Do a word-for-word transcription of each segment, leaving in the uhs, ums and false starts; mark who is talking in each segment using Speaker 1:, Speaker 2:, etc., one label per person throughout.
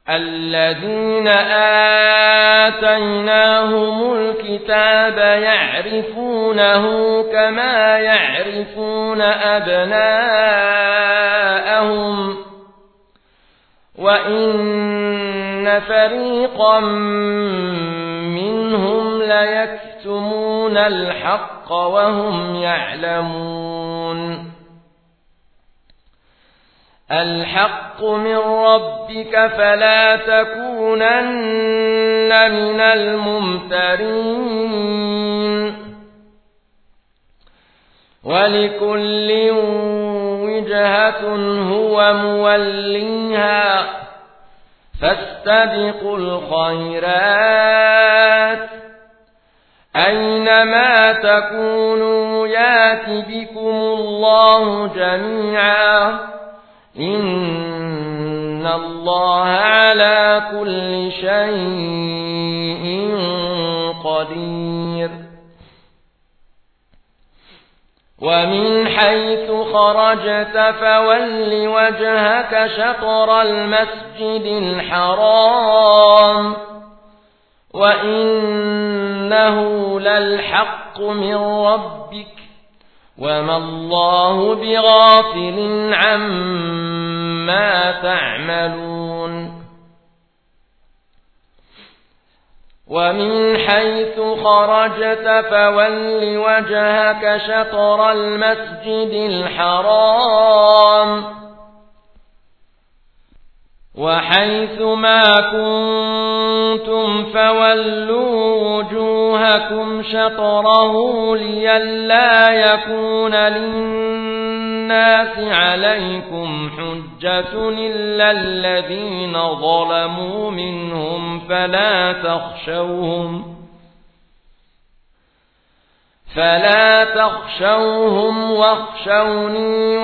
Speaker 1: الذين آتيناهم الكتاب يعرفونه كما يعرفون أبناءهم وإن فريقا منهم ليكتمون الحق وهم يعلمون الحق من ربك فلا تكونن من الممترين ولكل وجهة هو موليها فاستبقوا الخيرات أينما تكونوا يات بكم الله جميعا إن الله على كل شيء قدير ومن حيث خرجت فول وجهك شطر المسجد الحرام وإنه للحق من ربك وما الله بغافل عما تعملون ومن حيث خرجت فول وجهك شطر المسجد الحرام وحيث ما كنتم فولوا وجوهكم شطره لئلا يكون للناس عليكم حجة إلا الذين ظلموا منهم فلا تخشوهم فلا تخشوهم واخشوني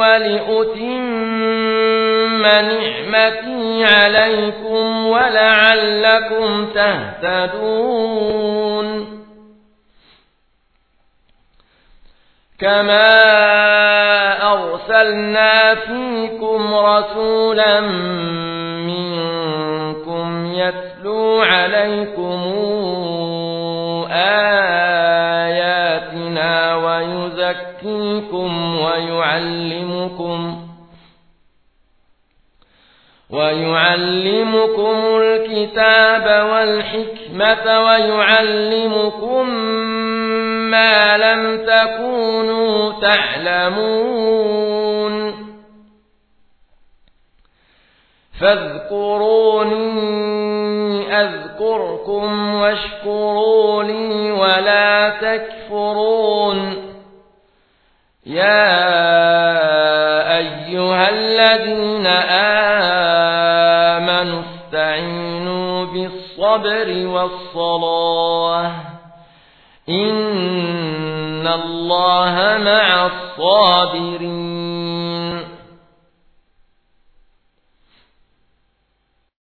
Speaker 1: ولأتم نعمتي عليكم ولعلكم تهتدون كما أرسلنا فيكم رسولا منكم يتلو عليكم آياتنا ويزكيكم ويعلمكم ويعلمكم الكتاب والحكمة ويعلمكم ما لم تكونوا تعلمون فاذكروني أذكركم واشكروا لي ولا تكفرون يا أيها الذين آمنوا استعينوا بالصبر والصلاة إن الله مع الصابرين